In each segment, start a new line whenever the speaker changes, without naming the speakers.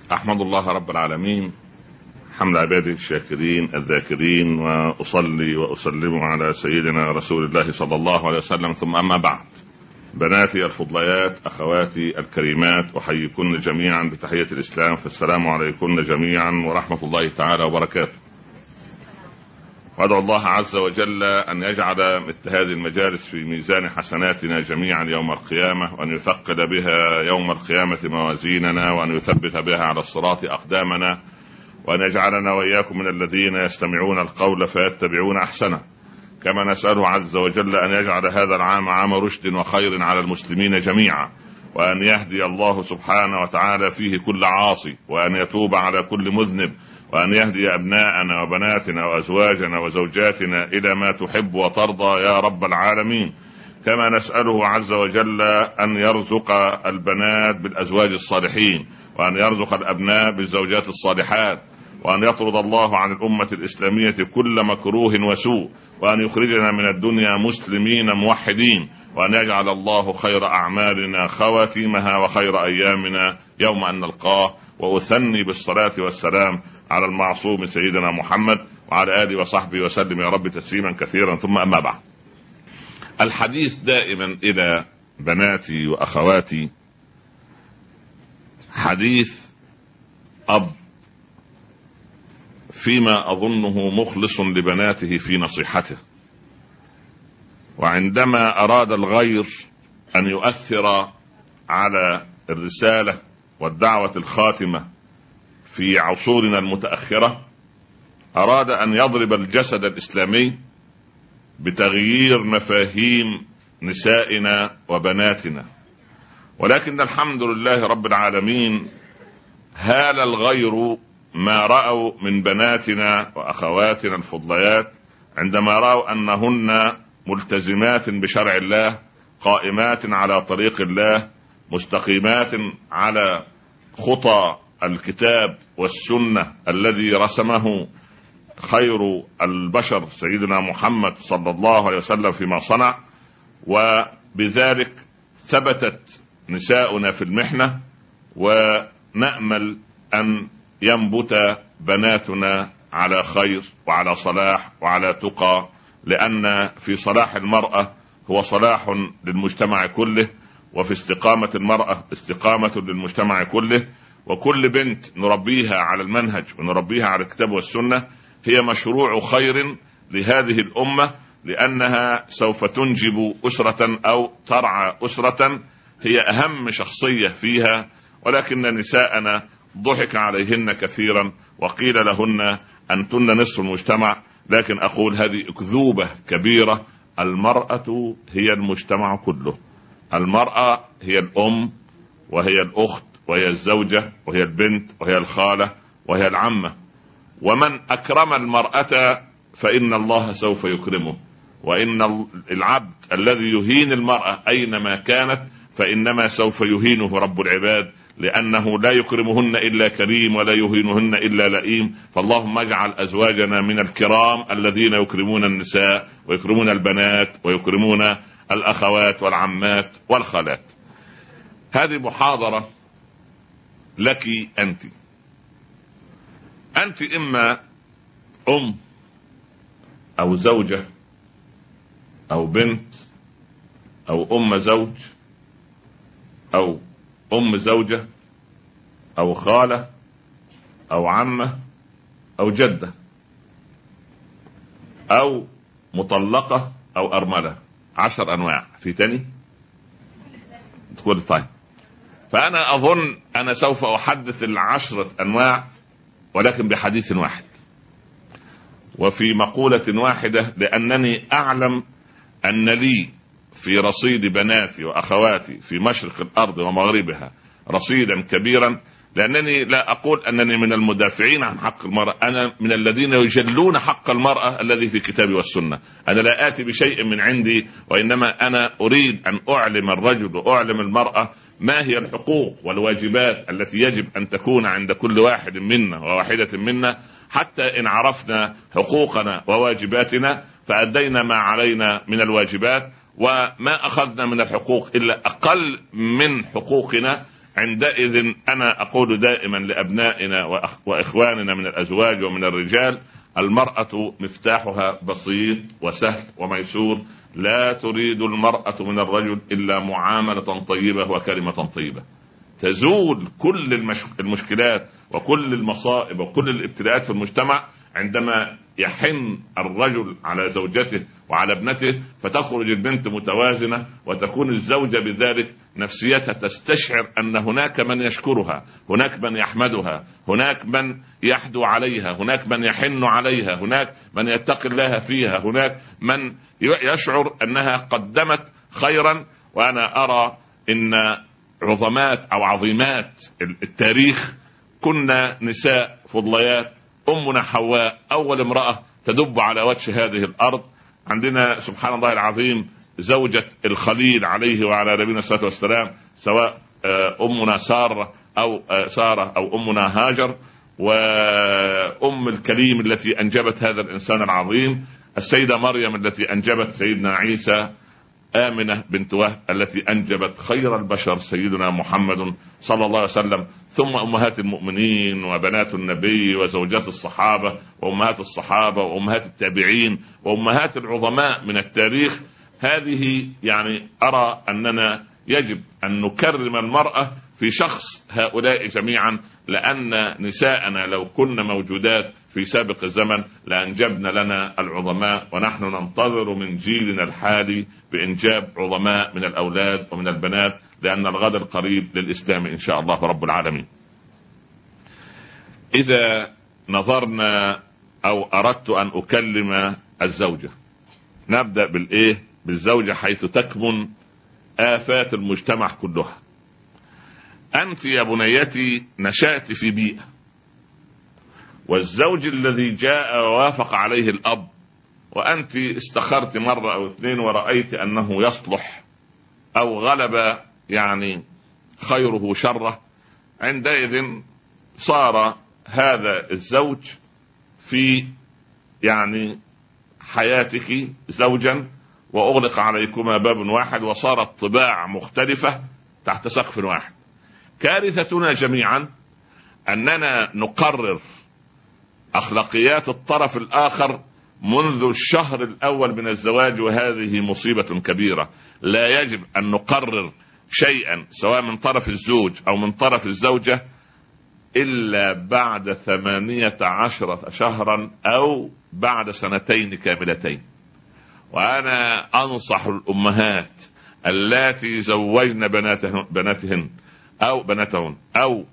أحمد الله رب العالمين حمد عباده الشاكرين الذاكرين، وأصلي وأسلم على سيدنا رسول الله صلى الله عليه وسلم، ثم أما بعد. بناتي الفضليات، أخواتي الكريمات، أحييكن جميعا بتحية الإسلام، فالسلام عليكن جميعا ورحمة الله تعالى وبركاته. وأدعو الله عز وجل أن يجعل مثل هذه المجالس في ميزان حسناتنا جميعا يوم القيامة، وأن يثقل بها يوم القيامة موازيننا، وأن يثبت بها على الصراط أقدامنا، وأن يجعلنا وإياكم من الذين يستمعون القول فيتبعون أحسنه. كما نسأله عز وجل أن يجعل هذا العام عام رشد وخير على المسلمين جميعا، وأن يهدي الله سبحانه وتعالى فيه كل عاصي، وأن يتوب على كل مذنب، وأن يهدي أبناءنا وبناتنا وأزواجنا وزوجاتنا إلى ما تحب وترضى يا رب العالمين. كما نسأله عز وجل أن يرزق البنات بالأزواج الصالحين، وأن يرزق الأبناء بالزوجات الصالحات، وأن يطرد الله عن الأمة الإسلامية كل مكروه وسوء، وأن يخرجنا من الدنيا مسلمين موحدين، وأن يجعل الله خير أعمالنا خواتيمها وخير أيامنا يوم أن نلقاه. وأثني بالصلاة والسلام على المعصوم سيدنا محمد وعلى آله وصحبه وسلم يا رب تسليما كثيرا، ثم أما بعد. الحديث دائما إلى بناتي وأخواتي حديث أب فيما أظنه مخلص لبناته في نصيحته، وعندما أراد الغير أن يؤثر على الرسالة والدعوة الخاتمة في عصورنا المتأخرة، أراد أن يضرب الجسد الإسلامي بتغيير مفاهيم نسائنا وبناتنا. ولكن الحمد لله رب العالمين هال الغير ما رأوا من بناتنا وأخواتنا الفضليات عندما رأوا أنهن ملتزمات بشرع الله، قائمات على طريق الله، مستقيمات على خطى الكتاب والسنة الذي رسمه خير البشر سيدنا محمد صلى الله عليه وسلم فيما صنع. وبذلك ثبتت نساؤنا في المحنة، ونأمل أن ينبت بناتنا على خير وعلى صلاح وعلى تقى، لأن في صلاح المرأة هو صلاح للمجتمع كله، وفي استقامة المرأة استقامة للمجتمع كله. وكل بنت نربيها على المنهج ونربيها على الكتاب والسنة هي مشروع خير لهذه الأمة، لأنها سوف تنجب أسرة أو ترعى أسرة هي أهم شخصية فيها. ولكن نساءنا ضحك عليهن كثيرا وقيل لهن أنتن نصف المجتمع، لكن أقول هذه أكذوبة كبيرة. المرأة هي المجتمع كله، المرأة هي الأم وهي الأخت وهي الزوجة وهي البنت وهي الخالة وهي العمة. ومن أكرم المرأة فإن الله سوف يكرمه، وإن العبد الذي يهين المرأة أينما كانت فإنما سوف يهينه رب العباد، لأنه لا يكرمهن إلا كريم ولا يهينهن إلا لئيم. فاللهم اجعل أزواجنا من الكرام الذين يكرمون النساء ويكرمون البنات ويكرمون الأخوات والعمات والخالات. هذه محاضرة لك أنت إما أم أو زوجة أو بنت أو أم زوج أو أم زوجة أو خالة أو عمة أو جدة أو مطلقة أو أرملة. 10 أنواع في تاني تقول طيب. فأنا أظن أنا سوف أحدث 10 أنواع، ولكن بحديث واحد وفي مقولة واحدة، لأنني أعلم أن لي في رصيد بناتي وأخواتي في مشرق الأرض ومغربها رصيدا كبيرا. لأنني لا أقول أنني من المدافعين عن حق المرأة، أنا من الذين يجلون حق المرأة الذي في الكتاب والسنة. أنا لا آتي بشيء من عندي، وإنما أنا أريد أن أعلم الرجل وأعلم المرأة ما هي الحقوق والواجبات التي يجب أن تكون عند كل واحد منا وواحدة منا، حتى إن عرفنا حقوقنا وواجباتنا فأدينا ما علينا من الواجبات، وما أخذنا من الحقوق إلا أقل من حقوقنا عندئذ أنا أقول دائما لأبنائنا وإخواننا من الأزواج ومن الرجال: المرأة مفتاحها بسيط وسهل وميسور، لا تريد المرأة من الرجل إلا معاملة طيبة وكلمة طيبة. تزول كل المشكلات وكل المصائب وكل الابتلاءات في المجتمع عندما يحن الرجل على زوجته وعلى ابنته، فتخرج البنت متوازنة، وتكون الزوجة بذلك نفسيتها تستشعر أن هناك من يشكرها، هناك من يحمدها، هناك من يحدو عليها، هناك من يحن عليها، هناك من يتقي الله فيها، هناك من يشعر أنها قدمت خيرا. وأنا أرى إن عظمات أو عظيمات التاريخ كنا نساء فضليات. أمنا حواء أول امرأة تدب على وجه هذه الأرض. عندنا سبحان الله العظيم زوجة الخليل عليه وعلى نبينا الصلاة والسلام، سواء أمنا سارة أو أمنا هاجر، وأم الكليم التي أنجبت هذا الإنسان العظيم السيدة مريم التي أنجبت سيدنا عيسى، آمنة بنت وهب التي أنجبت خير البشر سيدنا محمد صلى الله عليه وسلم، ثم أمهات المؤمنين وبنات النبي وزوجات الصحابة وأمهات الصحابة وأمهات التابعين وأمهات العظماء من التاريخ. هذه يعني أرى أننا يجب أن نكرم المرأة في شخص هؤلاء جميعا، لأن نساءنا لو كن موجودات في سابق الزمن لأنجبنا لنا العظماء، ونحن ننتظر من جيلنا الحالي بإنجاب عظماء من الأولاد ومن البنات، لأن الغد القريب للإسلام إن شاء الله رب العالمين. إذا نظرنا أو أردت أن أكلم الزوجة، نبدأ بالزوجة حيث تكمن آفات المجتمع كلها. أنت يا بنيتي نشأت في بيئة، والزوج الذي جاء ووافق عليه الأب، وأنت استخرت مرة أو اثنين ورأيت أنه يصلح أو غلب يعني خيره شره، عندئذ صار هذا الزوج في يعني حياتك زوجا، وأغلق عليكما باب واحد، وصارت طباع مختلفة تحت سقف واحد. كارثتنا جميعا أننا نقرر أخلاقيات الطرف الآخر منذ الشهر الأول من الزواج، وهذه مصيبة كبيرة. لا يجب أن نقرر شيئا سواء من طرف الزوج أو من طرف الزوجة إلا بعد 18 شهرا أو بعد 2 كاملتين. وأنا أنصح الأمهات اللاتي زوجن بناتهن أو بناتهن أو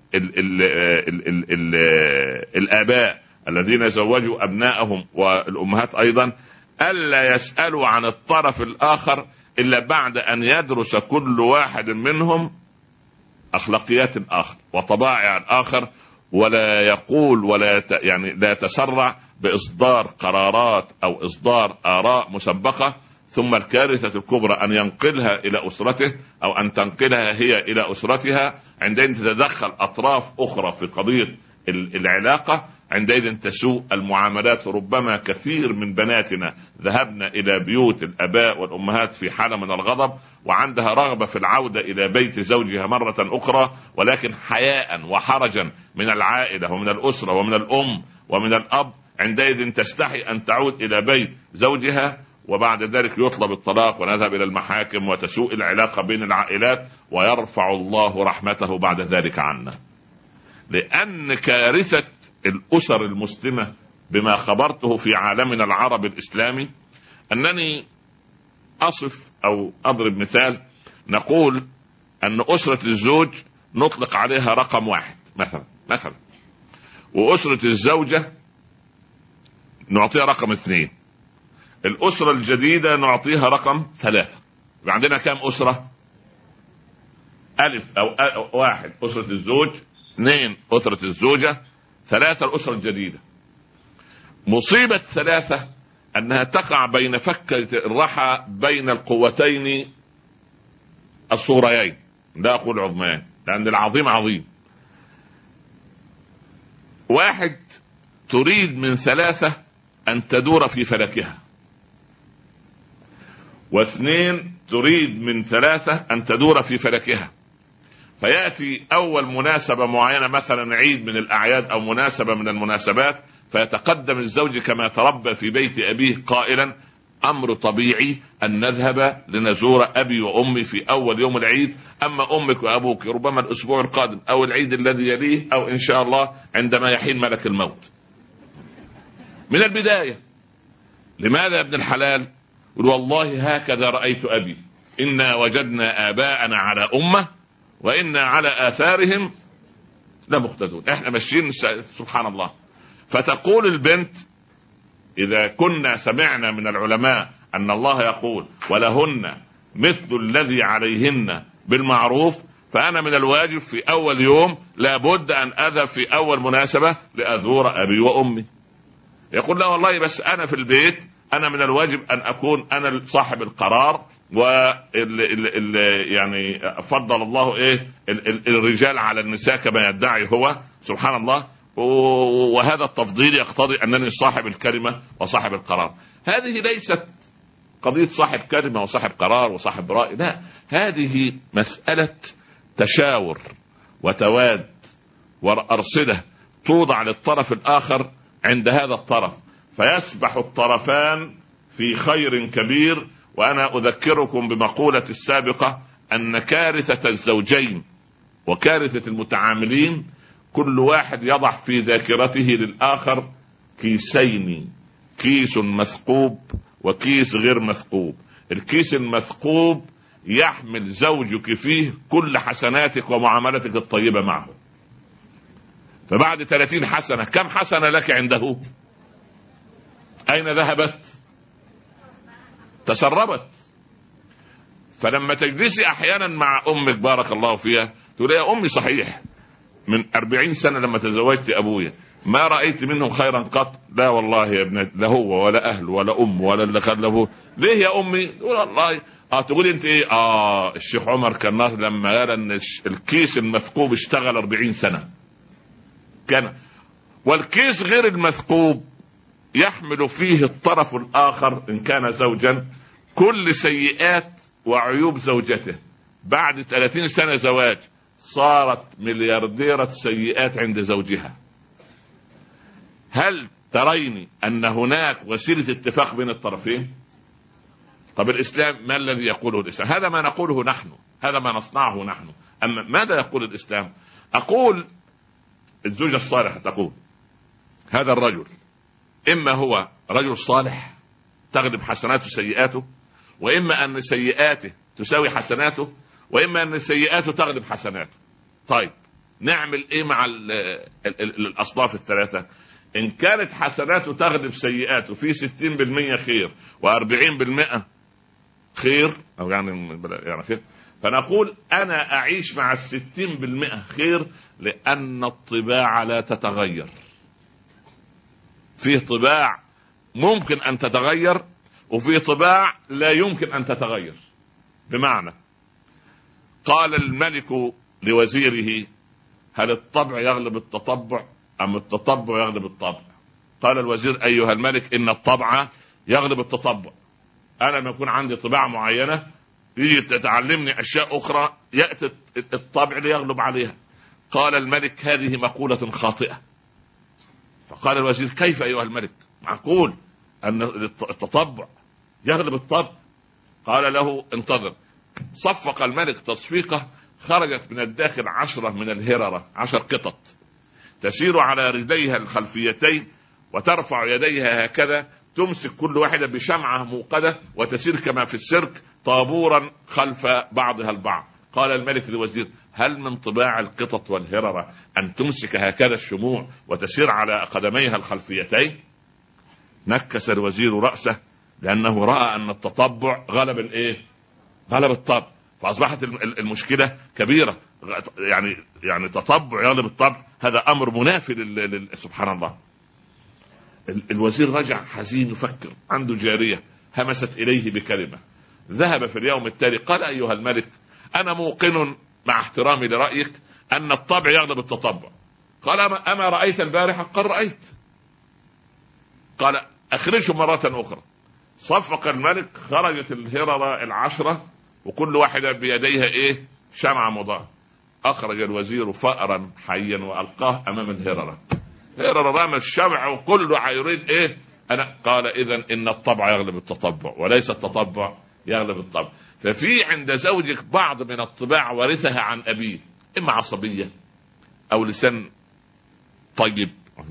الآباء الذين زوجوا أبنائهم والأمهات أيضا ألا يسألوا عن الطرف الآخر إلا بعد أن يدرس كل واحد منهم أخلاقيات الآخر وطبائع الآخر، ولا يقول يعني لا يتسرع بإصدار قرارات أو إصدار آراء مسبقة، ثم الكارثة الكبرى أن ينقلها إلى أسرته أو أن تنقلها هي إلى أسرتها. عندئذ تتدخل أطراف أخرى في قضية العلاقة، عندئذ تسوء المعاملات. ربما كثير من بناتنا ذهبنا إلى بيوت الآباء والأمهات في حالة من الغضب، وعندها رغبة في العودة إلى بيت زوجها مرة أخرى، ولكن حياء وحرجا من العائلة ومن الأسرة ومن الأم ومن الأب عندئذ تستحي أن تعود إلى بيت زوجها، وبعد ذلك يطلب الطلاق ونذهب إلى المحاكم وتسوء العلاقة بين العائلات، ويرفع الله رحمته بعد ذلك عنا. لأن كارثة الأسر المسلمة بما خبرته في عالمنا العربي الإسلامي، أنني أصف أو أضرب مثال، نقول أن أسرة الزوج نطلق عليها رقم 1 مثلا، وأسرة الزوجة نعطيها رقم 2، الأسرة الجديدة نعطيها رقم 3. عندنا كم أسرة؟ ألف أو 1 أسرة الزوج، 2 أسرة الزوجة، 3 الأسرة الجديدة. مصيبة 3 أنها تقع بين فكة الرحى بين القوتين الصغريين، لا أقول عظمان لأن العظيم عظيم. 1 تريد من 3 أن تدور في فلكها، و2 تريد من 3 أن تدور في فلكها، فيأتي أول مناسبة معينة، مثلا عيد من الأعياد أو مناسبة من المناسبات، فيتقدم الزوج كما تربى في بيت أبيه قائلا: أمر طبيعي أن نذهب لنزور أبي وأمي في أول يوم العيد، أما أمك وأبوك ربما الأسبوع القادم أو العيد الذي يليه، أو إن شاء الله عندما يحين ملك الموت. من البداية. لماذا يا ابن الحلال؟ يقول: والله هكذا رأيت أبي، إنا وجدنا آباءنا على أمة وإنا على آثارهم لمقتدون. احنا ماشيين سبحان الله. فتقول البنت: إذا كنا سمعنا من العلماء أن الله يقول: ولهن مثل الذي عليهن بالمعروف، فأنا من الواجب في أول يوم لابد أن أذهب في أول مناسبة لأزور أبي وأمي. يقول: لا والله، بس أنا في البيت أنا من الواجب أن أكون أنا صاحب القرار، يعني فضل الله الرجال على النساء كما يدعي هو سبحان الله، وهذا التفضيل يقتضي أنني صاحب الكلمة وصاحب القرار. هذه ليست قضية صاحب كلمة وصاحب قرار وصاحب رأي، لا، هذه مسألة تشاور وتواد وأرصدة توضع للطرف الآخر عند هذا الطرف، فيسبح الطرفان في خير كبير. وأنا أذكركم بمقولة السابقة أن كارثة الزوجين وكارثة المتعاملين كل واحد يضع في ذاكرته للآخر كيسين: كيس مثقوب وكيس غير مثقوب. الكيس المثقوب يحمل زوجك فيه كل حسناتك ومعاملتك الطيبة معه، فبعد 30 حسنة كم حسنة لك عنده؟ أين ذهبت؟ تسربت. فلما تجلسي أحيانا مع أمك بارك الله فيها تقول: يا أمي صحيح من 40 سنة لما تزوجت أبويا ما رأيت منهم خيرا قط. لا والله يا ابنتي، لا هو ولا أهل ولا أم ولا اللي خلفه. ليه يا أمي؟ تقول: والله تقول أنت إيه؟ الشيخ عمر كان لما قال أن الكيس المثقوب اشتغل 40 سنة كان. والكيس غير المثقوب يحمل فيه الطرف الآخر إن كان زوجا كل سيئات وعيوب زوجته. بعد 30 سنة زواج صارت مليارديرة سيئات عند زوجها. هل ترين أن هناك وسيلة اتفاق بين الطرفين؟ طب الإسلام ما الذي يقوله الإسلام؟ هذا ما نقوله نحن، هذا ما نصنعه نحن. أما ماذا يقول الإسلام؟ أقول الزوجة الصالحة تقول: هذا الرجل إما هو رجل صالح تغلب حسناته سيئاته، وإما أن سيئاته تساوي حسناته، وإما أن سيئاته تغلب حسناته. طيب نعمل إيه مع الأصناف الثلاثة؟ إن كانت حسناته تغلب سيئاته في 60% خير و40% خير، أو يعني خير، فنقول أنا أعيش مع 60% خير، لأن الطباع لا تتغير. فيه طباع ممكن أن تتغير وفيه طباع لا يمكن أن تتغير. بمعنى قال الملك لوزيره: هل الطبع يغلب التطبع أم التطبع يغلب الطبع؟ قال الوزير: أيها الملك، إن الطبع يغلب التطبع. أنا لما يكون عندي طباع معينة يجي تتعلمني أشياء أخرى يأتي الطبع ليغلب عليها. قال الملك: هذه مقولة خاطئة. فقال الوزير: كيف أيها الملك؟ معقول أن التطبع يغلب الطبع؟ قال له: انتظر. صفق الملك تصفيقه، خرجت من الداخل 10 من الهررة، 10 قطط تسير على رجليها الخلفيتين وترفع يديها هكذا، تمسك كل واحدة بشمعة موقدة وتسير كما في السيرك طابورا خلف بعضها البعض. قال الملك للوزير: هل من طباع القطط والهررة أن تمسك هكذا الشموع وتسير على قدميها الخلفيتين؟ نكس الوزير رأسه، لأنه رأى أن التطبع غلب غلب الطبع، فأصبحت المشكلة كبيرة. يعني تطبع يغلب الطبع، هذا أمر منافي سبحان الله. الوزير رجع حزين يفكر، عنده جارية همست إليه بكلمة. ذهب في اليوم التالي قال: أيها الملك، أنا موقن مع احترامي لرأيك أن الطبع يغلب التطبع. قال: أما رأيت البارحة؟ قال: رأيت. قال: أخرجه مرة أخرى. صفق الملك، خرجت الهررة 10 وكل واحدة بيديها شمعة مضاءة. أخرج الوزير فأرا حيا وألقاه أمام الهررة. هررة رمى الشمع وكله يريد إيه؟ أنا قال إذن إن الطبع يغلب التطبع وليس التطبع يغلب الطبع. ففي عند زوجك بعض من الطباع ورثها عن أبيه، إما عصبية أو لسان طيب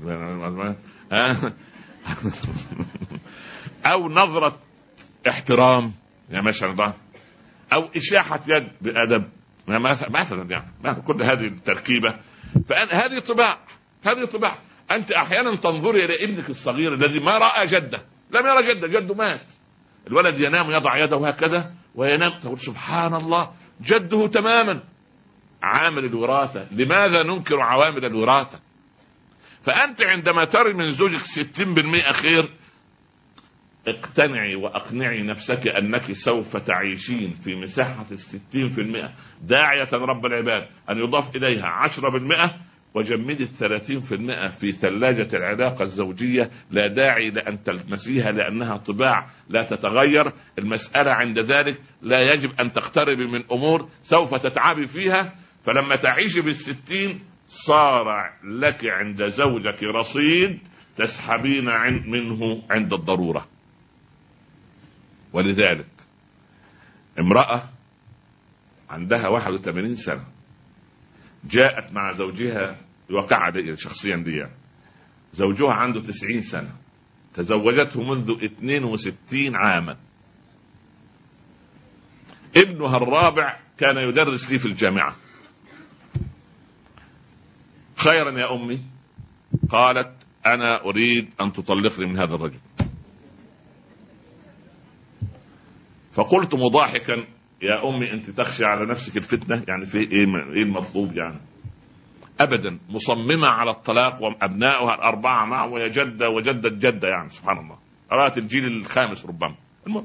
أو نظرة احترام يعني مثلا، أو إشاحة يد بأدب مثلا يعني كل هذه التركيبة. فهذه طباع. أنت أحيانا تنظري إلى ابنك الصغير الذي ما رأى جده، لم يرى جده مات. الولد ينام يضع يده هكذا وينام، تقول سبحان الله جده تماما. عامل الوراثة، لماذا ننكر عوامل الوراثة؟ فأنت عندما ترى من زوجك 60% خير، اقتنعي وأقنعي نفسك أنك سوف تعيشين في مساحة 60%، داعية رب العباد أن يضاف إليها 10%، وجمدي 30% في ثلاجة العلاقة الزوجية. لا داعي لأن تلمسيها لأنها طباع لا تتغير. المسألة عند ذلك لا يجب أن تقتربي من أمور سوف تتعبي فيها. فلما تعيشي بال60 صار لك عند زوجك رصيد تسحبين منه عند الضرورة. ولذلك امرأة عندها 81 سنة جاءت مع زوجها، وقع دي شخصيا دي، زوجها عنده 90 سنة، تزوجته منذ 62 عاما. ابنها الرابع كان يدرس لي في الجامعة. خيرا يا أمي، قالت أنا أريد أن تطلقني من هذا الرجل. فقلت مضاحكا يا أمي أنت تخشى على نفسك الفتنة، يعني في إيه المطلوب يعني؟ أبدا، مصممة على الطلاق وأبنائها الأربعة معه وهي جدة وجدة جدة، يعني سبحان الله رأت الجيل الخامس ربما. المهم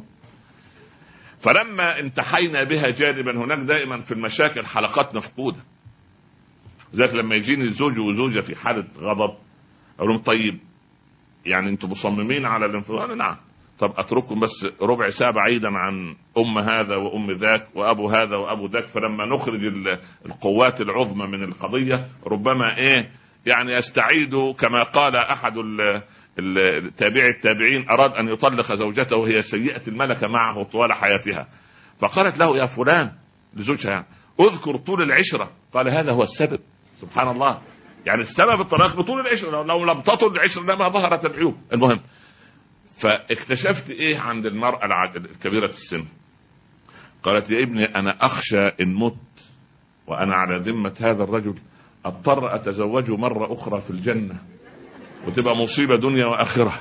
فلما انتحينا بها جانبا، هناك دائما في المشاكل حلقات مفقودة. ذلك لما يجيني الزوج وزوجة في حالة غضب أقول لهم طيب يعني أنتم مصممين على الانفصال؟ نعم. طب أترككم بس ربع ساعة بعيدا عن أم هذا وأم ذاك وأبو هذا وأبو ذاك، فلما نخرج القوات العظمى من القضية ربما يعني يستعيد. كما قال أحد التابعين أراد أن يطلق زوجته وهي سيئة الملكة معه طوال حياتها، فقالت له يا فلان لزوجها يعني اذكر طول العشرة، قال هذا هو السبب. سبحان الله، يعني السبب الطلاق بطول العشرة، لو لم تطل العشرة لما ظهرت العيوب. المهم فاكتشفت عند المرأة الكبيرة السن، قالت يا ابني أنا أخشى إن مت وأنا على ذمة هذا الرجل أضطر أتزوجه مرة أخرى في الجنة وتبقى مصيبة دنيا وآخرة.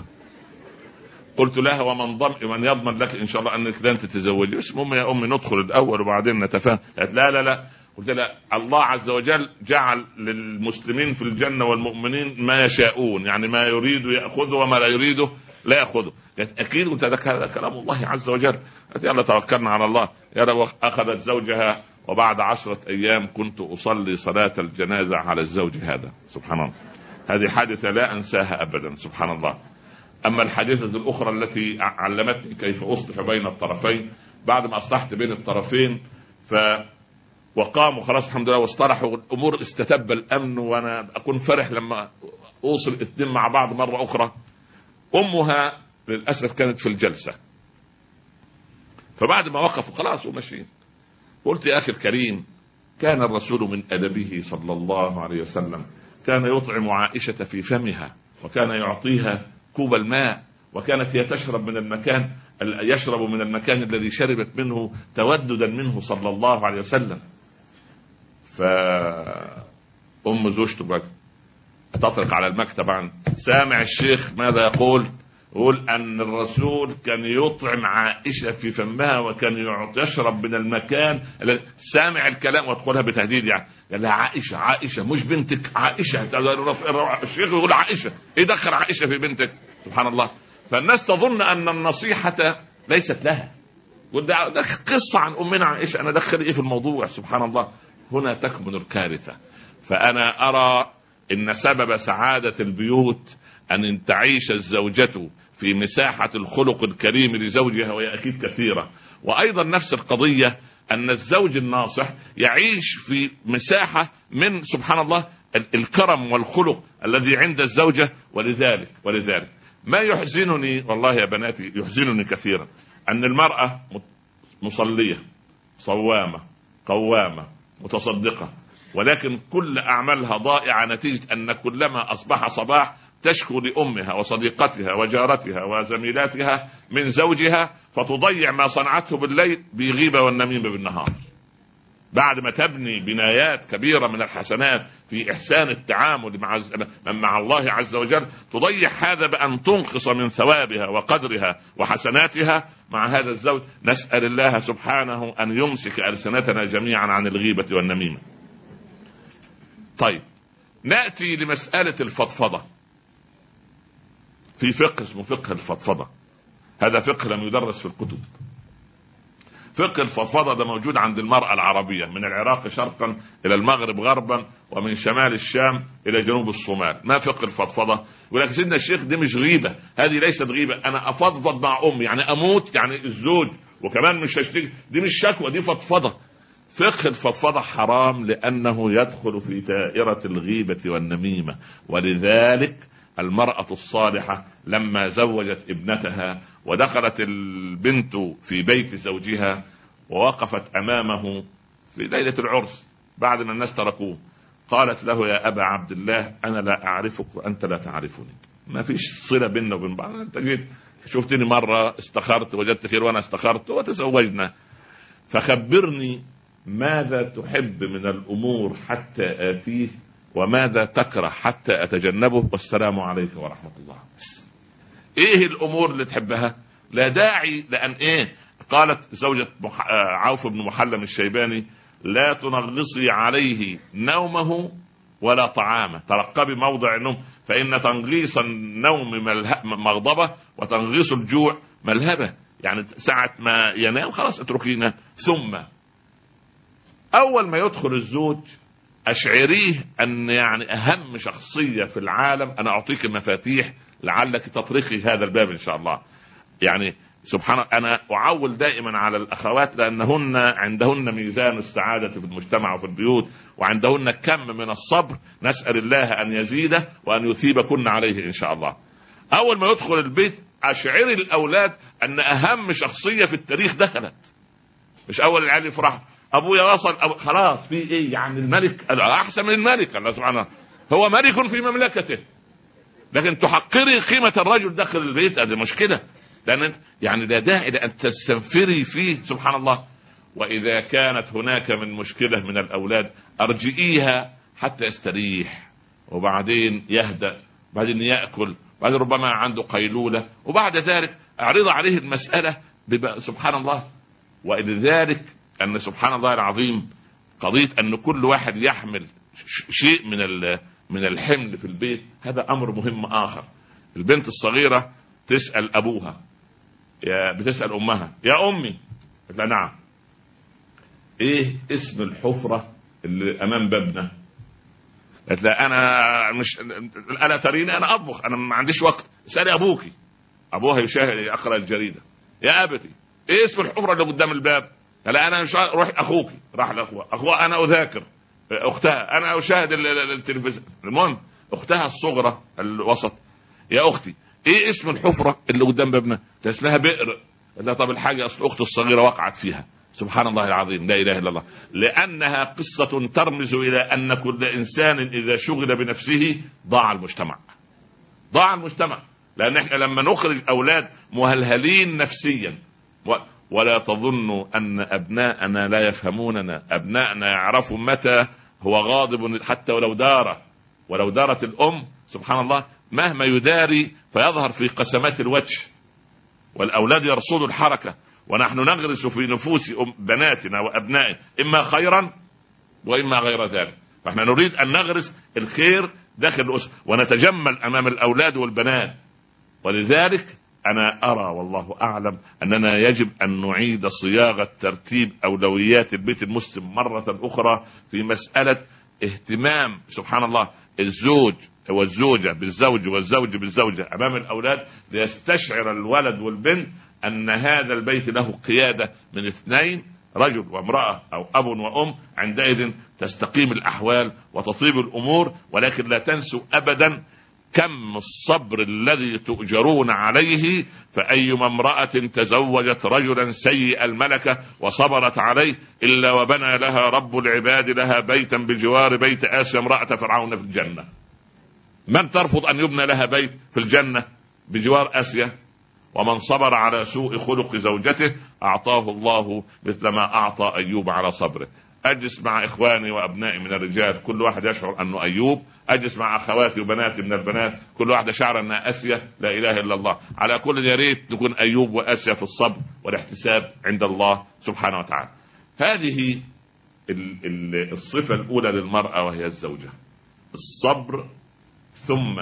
قلت لها ومن يضمن لك إن شاء الله أنك لن تتزوجي؟ بس المهم يا أمي ندخل الأول وبعدين نتفاهم. قالت لا. قلت لها الله عز وجل جعل للمسلمين في الجنة والمؤمنين ما يشاءون، يعني ما يريد يأخذه وما لا يريده لا يأخذه. قالت أكيد. قلت هذا كلام الله عز وجل. قالت يلا توكلنا على الله. أخذت زوجها، وبعد 10 أيام كنت أصلي صلاة الجنازة على الزوج هذا. سبحان الله، هذه حادثة لا أنساها أبدا. سبحان الله. أما الحادثة الأخرى التي علمتني كيف أصلح بين الطرفين، بعد ما أصلحت بين الطرفين وقاموا خلاص الحمد لله واصطلحوا الأمور، استتب الأمن، وأنا أكون فرح لما أوصل 2 مع بعض مرة أخرى. أمها للأسف كانت في الجلسة، فبعد ما وقفوا خلاص ومشين قلت يا أخي الكريم، كان الرسول من أدبه صلى الله عليه وسلم كان يطعم عائشة في فمها، وكان يعطيها كوب الماء، وكانت هي تشرب من المكان الذي شربت منه توددا منه صلى الله عليه وسلم. فأم زوجته بقى تطرق على المكتب عن سامع الشيخ ماذا يقول أن الرسول كان يطعم عائشة في فمها وكان يشرب من المكان. سامع الكلام وتقولها بتهديد، يعني قال لها عائشة مش بنتك، عائشة. الشيخ يقول عائشة، دخل عائشة في بنتك؟ سبحان الله. فالناس تظن أن النصيحة ليست لها، ده قصة عن أمنا عائشة، أنا دخل في الموضوع؟ سبحان الله، هنا تكمن الكارثة. فأنا أرى إن سبب سعادة البيوت أن تعيش الزوجة في مساحة الخلق الكريم لزوجها، وهي أكيد كثيرة. وأيضا نفس القضية أن الزوج الناصح يعيش في مساحة من سبحان الله الكرم والخلق الذي عند الزوجة. ولذلك ما يحزنني والله يا بناتي، يحزنني كثيرا أن المرأة مصلية صوامة قوامة متصدقة، ولكن كل أعمالها ضائعة نتيجة أن كلما أصبح صباح تشكو لأمها وصديقتها وجارتها وزميلاتها من زوجها، فتضيع ما صنعته بالليل بغيبة والنميمة بالنهار، بعد ما تبني بنايات كبيرة من الحسنات في إحسان التعامل مع الله عز وجل، تضيع هذا بأن تنقص من ثوابها وقدرها وحسناتها مع هذا الزوج. نسأل الله سبحانه أن يمسك ألسنتنا جميعا عن الغيبة والنميمة. طيب، نأتي لمسألة الفضفضة. في فقه اسمه فقه الفضفضة، هذا فقه لم يدرس في الكتب. فقه الفضفضة ده موجود عند المرأة العربية من العراق شرقا إلى المغرب غربا، ومن شمال الشام إلى جنوب الصومال. ما فقه الفضفضة؟ يقول لك سيدنا الشيخ دي مش غيبة، هذه ليست غيبة، أنا أفضفض مع أمي، يعني أموت، يعني الزوج وكمان مش هشتكي، دي مش شكوى، دي فضفضة. فقه الفضفضة حرام لأنه يدخل في دائرة الغيبة والنميمة. ولذلك المرأة الصالحة لما زوجت ابنتها ودخلت البنت في بيت زوجها ووقفت أمامه في ليلة العرس بعد ما الناس تركوه، قالت له: يا أبا عبد الله، أنا لا أعرفك وأنت لا تعرفني، ما فيش صلة بيننا وبين بعض، أنت جيت شفتني مرة استخرت وجدت خير وأنا استخرت وتزوجنا، فخبرني ماذا تحب من الأمور حتى آتيه وماذا تكره حتى أتجنبه، والسلام عليكم ورحمة الله. إيه الأمور اللي تحبها؟ لا داعي لأن إيه. قالت زوجة عوف بن محلم الشيباني: لا تنغصي عليه نومه ولا طعامه، ترقبي موضع النوم، فإن تنغيص النوم مغضبة وتنغيص الجوع ملهبة، يعني ساعة ما ينام خلاص اتركينا. ثم أول ما يدخل الزوج أشعريه أن يعني أهم شخصية في العالم، أنا أعطيك المفاتيح لعلك تطرقي هذا الباب إن شاء الله. يعني سبحان الله، أنا أعول دائما على الأخوات لأنهن عندهن ميزان السعادة في المجتمع وفي البيوت، وعندهن كم من الصبر، نسأل الله أن يزيده وأن يثيبكن عليه إن شاء الله. أول ما يدخل البيت أشعري الأولاد أن أهم شخصية في التاريخ دخلت. مش أول العيال يفرح أبويا وصل، خلاص في إيه يعني الملك أحسن من الملك، الله سبحانه هو ملك في مملكته، لكن تحقري قيمة الرجل داخل البيت، هذه مشكلة، لأن يعني لا داعي لأن تستنفري فيه سبحان الله. وإذا كانت هناك من مشكلة من الأولاد أرجئيها حتى يستريح، وبعدين يهدأ، بعدين يأكل، بعدين ربما عنده قيلولة، وبعد ذلك أعرض عليه المسألة سبحان الله. ولذلك أن سبحان الله العظيم قضية أن كل واحد يحمل شيء من الحمل في البيت، هذا أمر مهم آخر. البنت الصغيرة تسأل أبوها، بتسأل أمها: يا أمي، قلت لها: نعم. إيه اسم الحفرة اللي أمام بابنا؟ قلت لها: أنا مش ألا تريني أنا أطبخ، أنا ما عنديش وقت، اسألي أبوكي. أبوها يشاهد يقرأ الجريدة: يا أبتي، إيه اسم الحفرة اللي قدام الباب؟ لا أنا مش روح أخوك، راح لأخوها أنا أذاكر، أختها أنا أشاهد التلفزيون. المهم أختها الصغرى الوسط: يا أختي، إيه اسم الحفرة اللي قدام بابنا؟ اسمها بئر. لا، طب الحاجة أصل أختي الصغيرة وقعت فيها. سبحان الله العظيم، لا إله إلا الله، لأنها قصة ترمز إلى أن كل إنسان إذا شغل بنفسه ضاع المجتمع. لأن إحنا لما نخرج أولاد مهلهلين نفسيا، ولا تظنوا أن أبناءنا لا يفهموننا، أبناءنا يعرفوا متى هو غاضب حتى ولو دارت الأم سبحان الله مهما يداري فيظهر في قسمات الوجه، والأولاد يرصدوا الحركة، ونحن نغرس في نفوس بناتنا وأبنائنا إما خيرا وإما غير ذلك. فإحنا نريد أن نغرس الخير داخل الأسرة ونتجمل أمام الأولاد والبنات. ولذلك أنا أرى والله أعلم أننا يجب أن نعيد صياغة ترتيب أولويات البيت المسلم مرة أخرى في مسألة اهتمام سبحان الله الزوج والزوجة بالزوج والزوج بالزوجة أمام الأولاد، ليستشعر الولد والبنت أن هذا البيت له قيادة من اثنين: رجل وامرأة أو أب وأم، عندئذ تستقيم الأحوال وتطيب الأمور. ولكن لا تنسوا أبدا كم الصبر الذي تؤجرون عليه. فأيما امرأة تزوجت رجلا سيء الملكة وصبرت عليه إلا وبنى لها رب العباد لها بيتا بجوار بيت آسيا امرأة فرعون في الجنة. من ترفض أن يبنى لها بيت في الجنة بجوار آسيا؟ ومن صبر على سوء خلق زوجته أعطاه الله مثل ما أعطى أيوب على صبره. أجلس مع إخواني وأبنائي من الرجال كل واحد يشعر أنه أيوب، أجلس مع أخواتي وبناتي من البنات كل واحد يشعر أنها آسيا. لا إله إلا الله. على كل يا ريت نكون أيوب وآسيا في الصبر والاحتساب عند الله سبحانه وتعالى. هذه الصفة الأولى للمرأة وهي الزوجة، الصبر، ثم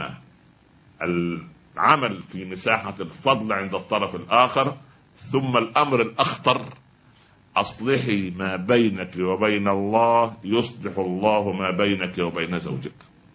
العمل في مساحة الفضل عند الطرف الآخر، ثم الأمر الأخطر أصلحي ما بينك وبين الله يصلح الله ما بينك وبين زوجك.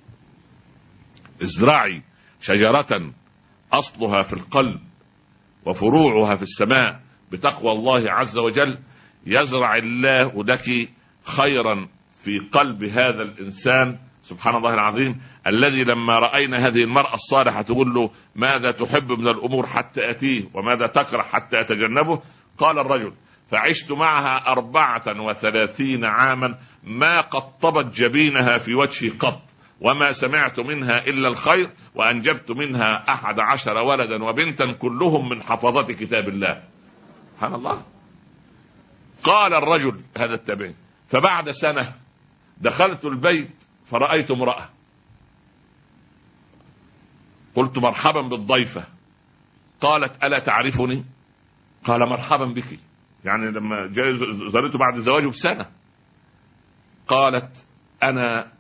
ازرعي شجرة أصلها في القلب وفروعها في السماء بتقوى الله عز وجل، يزرع الله لك خيرا في قلب هذا الإنسان سبحان الله العظيم، الذي لما رأينا هذه المرأة الصالحة تقول له ماذا تحب من الأمور حتى أتيه وماذا تكره حتى أتجنبه؟ قال الرجل فعشت معها 34 عاما ما قطبت جبينها في وجهي قط، وما سمعت منها إلا الخير، وأنجبت منها 11 ولدا وبنتا كلهم من حفظة كتاب الله. سبحان الله. قال الرجل هذا التابعي فبعد سنة دخلت البيت فرأيت امرأة، قلت مرحبا بالضيفة. قالت ألا تعرفني؟ قال مرحبا بك، يعني لما زارته بعد زواجه بسنة. قالت أنا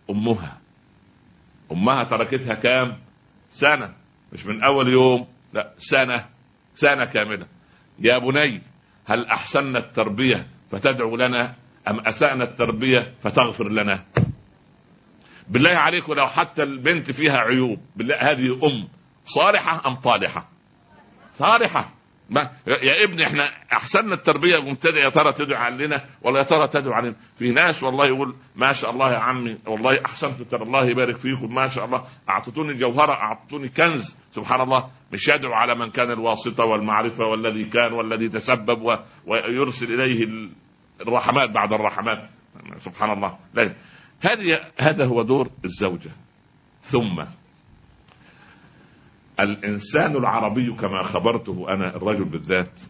أمها تركتها كام سنة، مش من أول يوم، لا سنة كاملة. يا بني هل أحسننا التربية فتدعو لنا أم أسأنا التربية فتغفر لنا؟ بالله عليكم لو حتى البنت فيها عيوب، بالله هذه أم صالحة أم طالحة؟ صالحة. ما يا ابني احنا احسننا التربيه ومبتدئ يا ترى تدعو علينا ولا يا ترى تدعو علينا؟ في ناس والله يقول ما شاء الله يا عمي والله احسنت ترى الله يبارك فيكم ما شاء الله اعطتوني جوهره اعطتوني كنز سبحان الله، مش يدعو على من كان الواسطه والمعرفه والذي كان والذي تسبب ويرسل اليه الرحمات بعد الرحمات سبحان الله. هذا هو دور الزوجه. ثم الإنسان العربي كما خبرته أنا الرجل بالذات،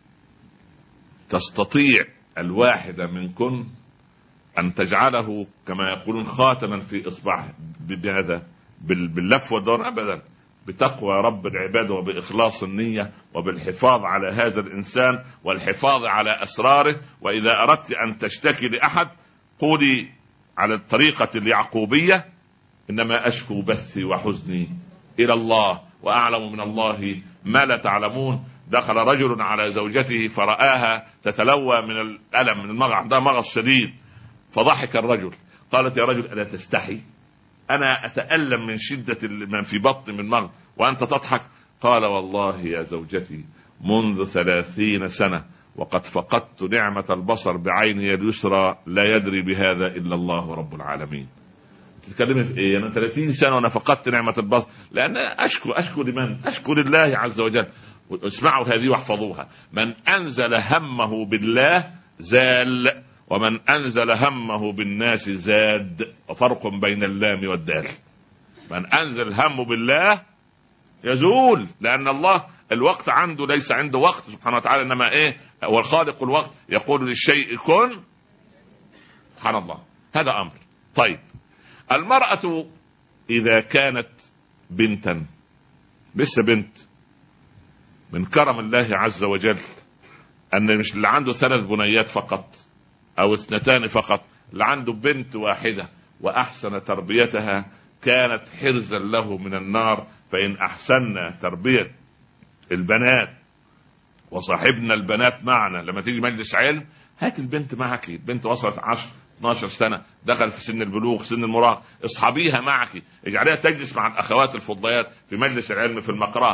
تستطيع الواحدة منكن أن تجعله كما يقولون خاتما في إصبعه بهذا باللف والدور أبدا، بتقوى رب العباد وبإخلاص النية وبالحفاظ على هذا الإنسان والحفاظ على أسراره. وإذا أردت أن تشتكي لأحد قولي على الطريقة اليعقوبية إنما أشكو بثي وحزني إلى الله وأعلم من الله ما لا تعلمون. دخل رجل على زوجته فرآها تتلوى من الألم من المغص، عندها مغص شديد، فضحك الرجل. قالت يا رجل ألا تستحي؟ أنا أتألم من شدة من في بطني من مغص وأنت تضحك. قال والله يا زوجتي منذ 30 سنة وقد فقدت نعمة البصر بعيني اليسرى لا يدري بهذا إلا الله رب العالمين. تتكلمي في ايه؟ انا 30 سنه وانا فقدت نعمه البصر، لان اشكو لمن؟ اشكو لله عز وجل. اسمعوا هذه واحفظوها: من انزل همه بالله زال، ومن انزل همه بالناس زاد، وفرق بين اللام والدال. من انزل همه بالله يزول، لان الله الوقت عنده ليس عنده وقت سبحانه وتعالى، انما ايه؟ هو الخالق الوقت، يقول للشيء كن. سبحان الله. هذا امر. طيب المرأة إذا كانت بنتا، لسه بنت، من كرم الله عز وجل أن مش اللي عنده 3 بنيات فقط أو 2 فقط، اللي عنده بنت واحدة وأحسن تربيتها كانت حرزا له من النار. فإن أحسننا تربية البنات وصاحبنا البنات معنا، لما تيجي مجلس علم هات البنت معك، البنت وصلت 10-12 سنة، دخل في سن البلوغ سن المراهقة، اصحابيها معك، اجعليها تجلس مع الأخوات الفضليات في مجلس العلم في المقرأة.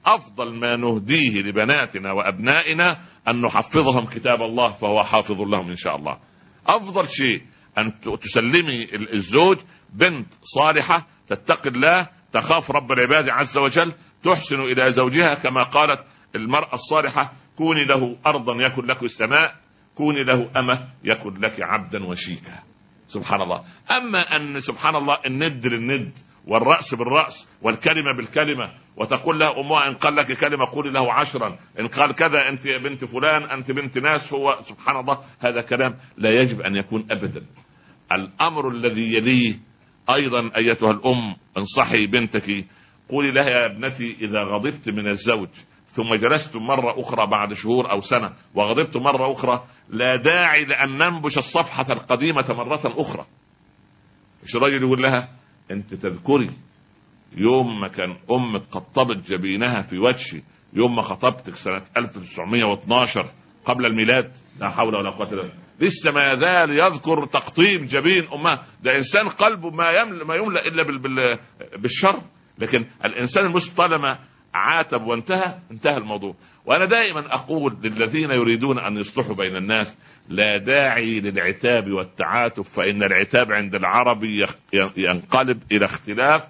أفضل ما نهديه لبناتنا وأبنائنا أن نحفظهم كتاب الله، فهو حافظ لهم إن شاء الله. أفضل شيء أن تسلمي الزوج بنت صالحة تتقي الله، تخاف رب العباد عز وجل، تحسن إلى زوجها، كما قالت المرأة الصالحة: كوني له أرضا يكن لك السماء، كوني له أمة يكن لك عبدا وشيكا. سبحان الله. أما أن سبحان الله الند للند والرأس بالرأس والكلمة بالكلمة، وتقول له أمها: إن قال لك كلمة قولي له 10، إن قال كذا أنت بنت فلان، أنت بنت ناس. هو سبحان الله هذا كلام لا يجب أن يكون أبدا. الأمر الذي يليه أيضا أيتها الأم، انصحي بنتك، قولي لها: يا ابنتي إذا غضبت من الزوج ثم جلست مرة أخرى بعد شهور أو سنة وغضبت مرة أخرى، لا داعي لأن ننبش الصفحة القديمة مرة أخرى. مش الراجل يقول لها: أنت تذكري يوم ما كان أمك قطبت جبينها في وجهي يوم ما خطبتك سنة 1912 قبل الميلاد؟ لا حول ولا قوة إلا بالله. لسه ما يزال يذكر تقطيب جبين أمه. ده إنسان قلبه ما يملأ إلا بالشر. لكن الإنسان المسلم طالما عاتب وانتهى الموضوع. وأنا دائما أقول للذين يريدون أن يصلحوا بين الناس: لا داعي للعتاب والتعاتب، فإن العتاب عند العربي ينقلب إلى اختلاف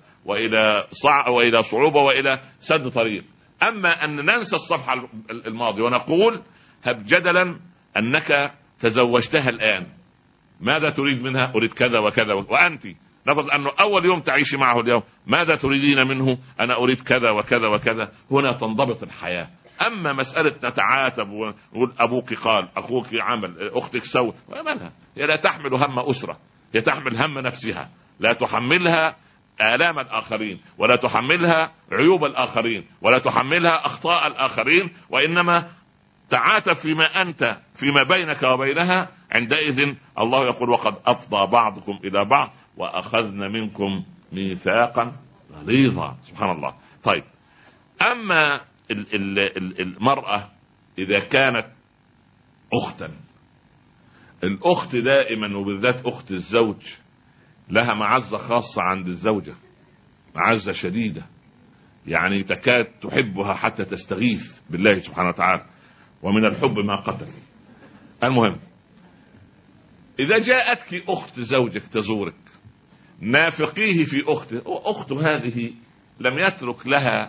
وإلى صعوبة وإلى سد طريق. أما أن ننسى الصفحة الماضية ونقول: هب جدلا أنك تزوجتها الآن، ماذا تريد منها؟ أريد كذا وكذا. وأنت نفرض أنه أول يوم تعيش معه اليوم، ماذا تريدين منه؟ أنا أريد كذا وكذا وكذا. هنا تنضبط الحياة. أما مسألة نتعاتب ونقول أبوك قال، أخوك عمل، أختك سوى، مالها؟ هي لا تحمل هم أسرة، هي تحمل هم نفسها، لا تحملها آلام الآخرين، ولا تحملها عيوب الآخرين، ولا تحملها أخطاء الآخرين، وإنما تعاتب فيما بينك وبينها. عندئذ الله يقول: وقد أفضى بعضكم إلى بعض وأخذنا منكم ميثاقا غليظا. سبحان الله. طيب، أما المرأة إذا كانت أختا، الأخت دائما وبالذات أخت الزوج لها معزة خاصة عند الزوجة، معزة شديدة، يعني تكاد تحبها حتى تستغيث بالله سبحانه وتعالى، ومن الحب ما قتل. المهم، إذا جاءتك أخت زوجك تزورك، نافقيه في أخته هذه لم يترك لها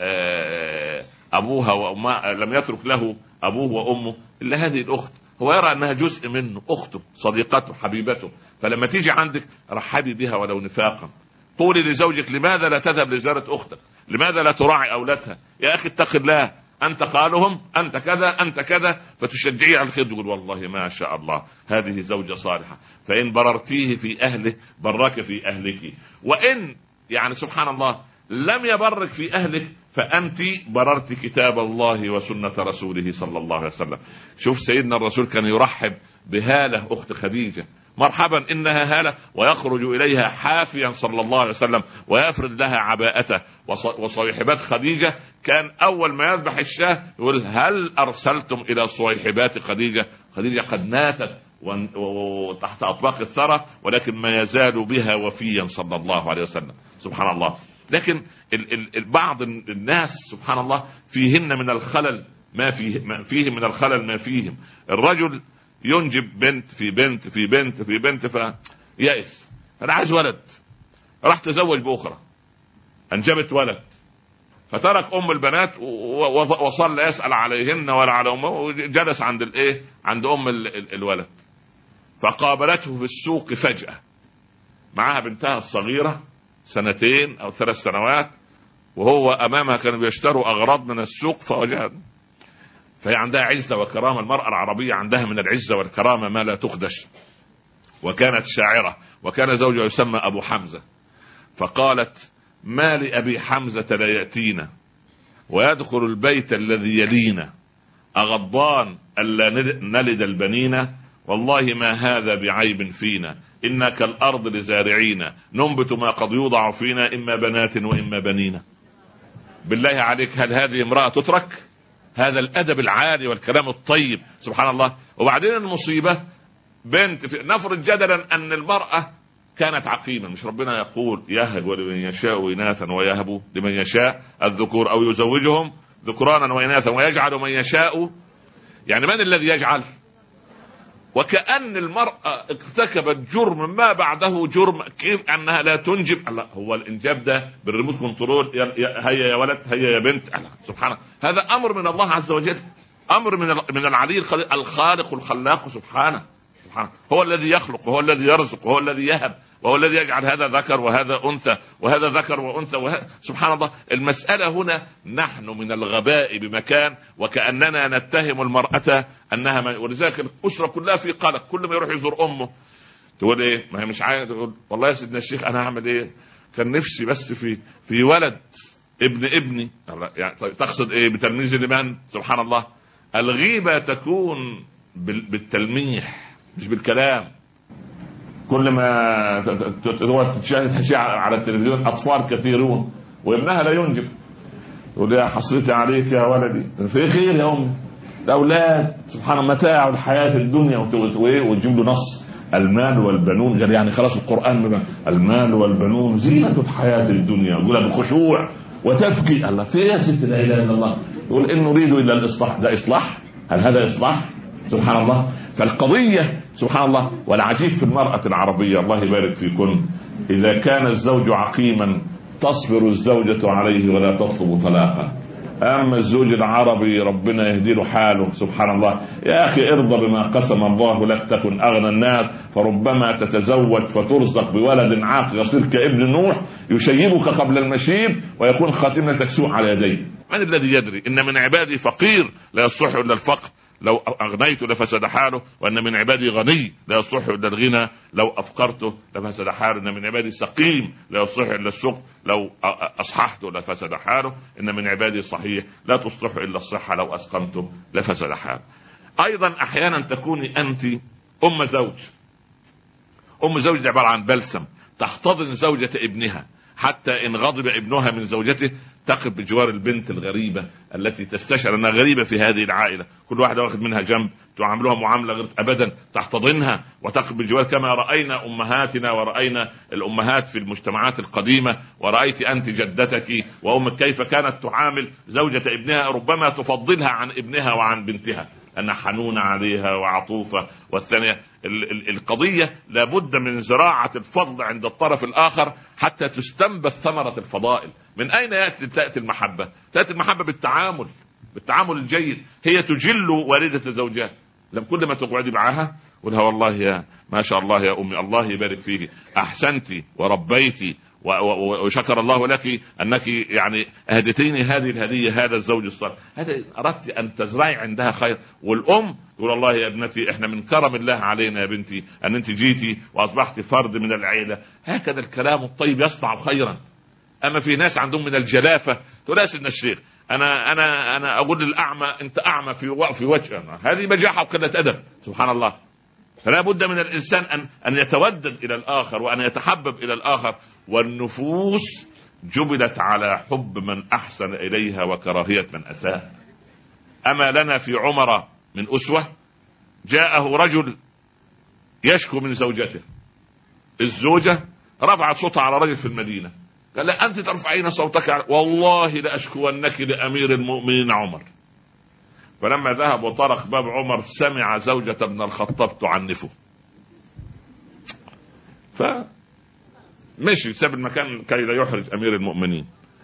أبوها وأمها، لم يترك له أبوه وأمه إلا هذه الأخت. هو يرى أنها جزء منه، أخته، صديقته، حبيبته. فلما تيجي عندك رحبي بها ولو نفاقا. قولي لزوجك: لماذا لا تذهب لزيارة أختك؟ لماذا لا تراعي أولادها؟ يا أخي اتق الله، أنت قالهم، أنت كذا، أنت كذا. فتشجعي على الخير، تقول: والله ما شاء الله هذه زوجة صالحة. فإن بررتيه في أهله برك في أهلك، وإن يعني سبحان الله لم يبرك في أهلك فأنت بررت كتاب الله وسنة رسوله صلى الله عليه وسلم. شوف سيدنا الرسول كان يرحب بهالة أخت خديجة: مرحبا إنها هالة، ويخرج إليها حافيا صلى الله عليه وسلم ويفرد لها عباءته. وصيحبات خديجة كان أول ما يذبح الشاه يقول: هل أرسلتم إلى صيحبات خديجة؟ خديجة قد ماتت وتحت أطباق الثرى، ولكن ما يزال بها وفيا صلى الله عليه وسلم. سبحان الله. لكن بعض الناس سبحان الله فيهن من الخلل ما فيهم من الخلل ما فيهم. الرجل ينجب بنت في بنت في بنت في بنت فيأس، أنا عايز ولد، راح تزوج بأخرى، أنجبت ولد، فترك أم البنات وصل لا يسأل عليهن ولا على أمه، وجلس عند أم الولد. فقابلته في السوق فجأة معها بنتها الصغيرة 2 أو 3 سنوات، وهو أمامها كانوا بيشتروا أغراض من السوق فوجد. فهي عندها عزة وكرامة، المرأة العربية عندها من العزة والكرامة ما لا تخدش. وكانت شاعرة، وكان زوجها يسمى أبو حمزة. فقالت: ما لأبي حمزة لا يأتينا ويدخل البيت الذي يلينا، أغضان ألا نلد البنين، والله ما هذا بعيب فينا، إنا كالأرض لزارعين، ننبت ما قد يوضع فينا، إما بنات وإما بنين. بالله عليك، هل هذه امرأة تترك؟ هذا الأدب العالي والكلام الطيب سبحان الله. وبعدين المصيبة بنت نفرض جدلا أن المرأة كانت عقيما. مش ربنا يقول يهب لمن يشاء إناثا ويهب لمن يشاء الذكور أو يزوجهم ذكرانا وإناثا ويجعل من يشاء. يعني من الذي يجعل؟ وكأن المرأة ارتكبت جرم ما بعده جرم، كيف أنها لا تنجب؟ الله، هو الإنجاب ده بالريموت كنترول، هيا يا ولد هيا يا بنت. الله سبحانه، هذا أمر من الله عز وجل، أمر من العلي الخالق الخلاق سبحانه. هو الذي يخلق وهو الذي يرزق وهو الذي يهب وهو الذي يجعل هذا ذكر وهذا أنثى وهذا ذكر وأنثى سبحان الله. المسألة هنا نحن من الغباء بمكان، وكأننا نتهم المرأة أنها ولذلك الأسرة كلها في قلق. كل ما يروح يزور أمه تقول إيه؟ ما هي مش عايزة تقول والله يا سيدنا الشيخ أنا هعمل إيه؟ كان نفسي بس في ولد ابني. يعني تقصد إيه بتلميذ لمن؟ سبحان الله. الغيبة تكون بالتلميح مش بالكلام. كل ما تشاهد على التلفزيون أطفال كثيرون وابنها لا ينجب، تقول يا حسرتي عليك يا ولدي، في خير يا أمي، الأولاد سبحان متاع الحياة الدنيا، وتجيب له نص المال والبنون. قال يعني خلاص القرآن المال والبنون زينة الحياة الدنيا، يقولها بخشوع وتبكي. الله في يا ست لا إله إلا الله، يقول إن نريد إلا الإصلاح. ده إصلاح؟ هل هذا إصلاح؟ سبحان الله. فالقضية سبحان الله. والعجيب في المرأة العربية الله يبارك فيكم، إذا كان الزوج عقيما تصبر الزوجة عليه ولا تطلب طلاقا. أما الزوج العربي ربنا يهدي له حاله سبحان الله. يا أخي ارضى بما قسم الله لك تكن أغنى الناس، فربما تتزوج فترزق بولد عاق يصير كابن نوح يشيبك قبل المشيب ويكون خاتمتك سوء على يديه. من الذي يدري؟ إن من عبادي فقير لا يصح إلا الفقر لو أغنيت لفسد حاله، وأن من عبادي غني لا يصح إلا الغنى لو أفقرته لفسد حاله، إن من عبادي سقيم لا يصح إلا السقم لو أصححته لفسد حاله، إن من عبادي صحيح لا تصلح إلا الصحة لو أسقمته لفسد حاله. أيضا أحيانا تكوني أنت أم زوج. أم زوج عبارة عن بلسم تحتضن زوجة ابنها، حتى إن غضب ابنها من زوجته تقف بجوار البنت الغريبة التي تستشعر أنها غريبة في هذه العائلة، كل واحدة واخد منها جنب، تعاملها معاملة غير أبدا، تحتضنها وتقف بجوار، كما رأينا أمهاتنا ورأينا الأمهات في المجتمعات القديمة، ورأيت أنت جدتك وأمك كيف كانت تعامل زوجة ابنها، ربما تفضلها عن ابنها وعن بنتها، أنها حنونة عليها وعطوفة. والثانية القضية لابد من زراعة الفضل عند الطرف الآخر حتى تستنبت ثمرة الفضائل. من أين تأتي المحبة؟ تأتي المحبة بالتعامل الجيد. هي تجل والدة زوجها، لم كل ما تقعدي معها قولها والله يا ما شاء الله يا أمي الله يبارك فيك أحسنتي وربيتي وشكر الله لك أنك يعني أهدتيني هذه الهدية، هذا الزوج الصالح. هذا أردت أن تزرعي عندها خير. والأم تقول الله يا ابنتي احنا من كرم الله علينا يا بنتي أن أنت جيتي وأصبحت فرد من العيلة. هكذا الكلام الطيب يصنع خيرا. أما في ناس عندهم من الجلافة تقول يا سيدنا الشيخ أنا أقول للأعمى أنت أعمى في وجهنا، هذه مجاحة وقلة أدب سبحان الله. فلا بد من الإنسان أن يتودد إلى الآخر وأن يتحبب إلى الآخر. والنفوس جبلت على حب من أحسن إليها وكراهية من أساء. أما لنا في عمر من أسوة. جاءه رجل يشكو من زوجته، الزوجة رفعت صوتها على رجل في المدينة، قال لا أنت ترفعين صوتك والله لأشكونك لأمير المؤمنين عمر. فلما ذهب وطرق باب عمر سمع زوجة ابن الخطاب تعنفه، فمشي ساب المكان كي لا يحرج أمير المؤمنين.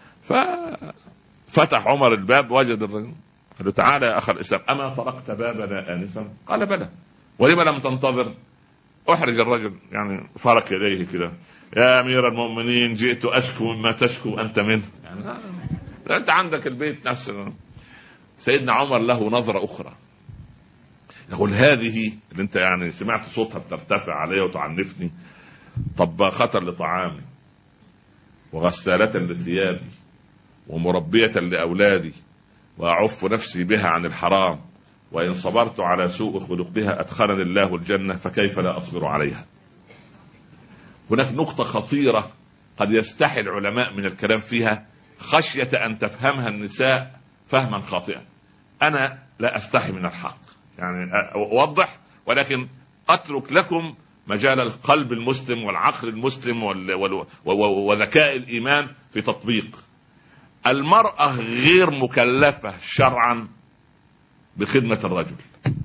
ففتح عمر الباب وجد الرجل، قال له تعالى يا أخ الإسلام أما طرقت بابنا آنفا؟ قال بلى. ولما لم تنتظر؟ أحرج الرجل يعني فرك يديه كده، يا أمير المؤمنين جئت أشكو مما تشكو أنت منه، يعني أنت عندك البيت نفسه. سيدنا عمر له نظرة أخرى، يقول هذه اللي أنت يعني سمعت صوتها بترتفع علي وتعنفني، طباخة لطعامي وغسالة لثيابي ومربية لأولادي وأعف نفسي بها عن الحرام، وإن صبرت على سوء خلقها أدخلني الله الجنة فكيف لا أصبر عليها. هناك نقطة خطيرة قد يستحي العلماء من الكلام فيها خشية أن تفهمها النساء فهما خاطئا. أنا لا أستحي من الحق يعني أوضح، ولكن أترك لكم مجال القلب المسلم والعقل المسلم وذكاء الإيمان في تطبيق. المرأة غير مكلفة شرعا بخدمة الرجل،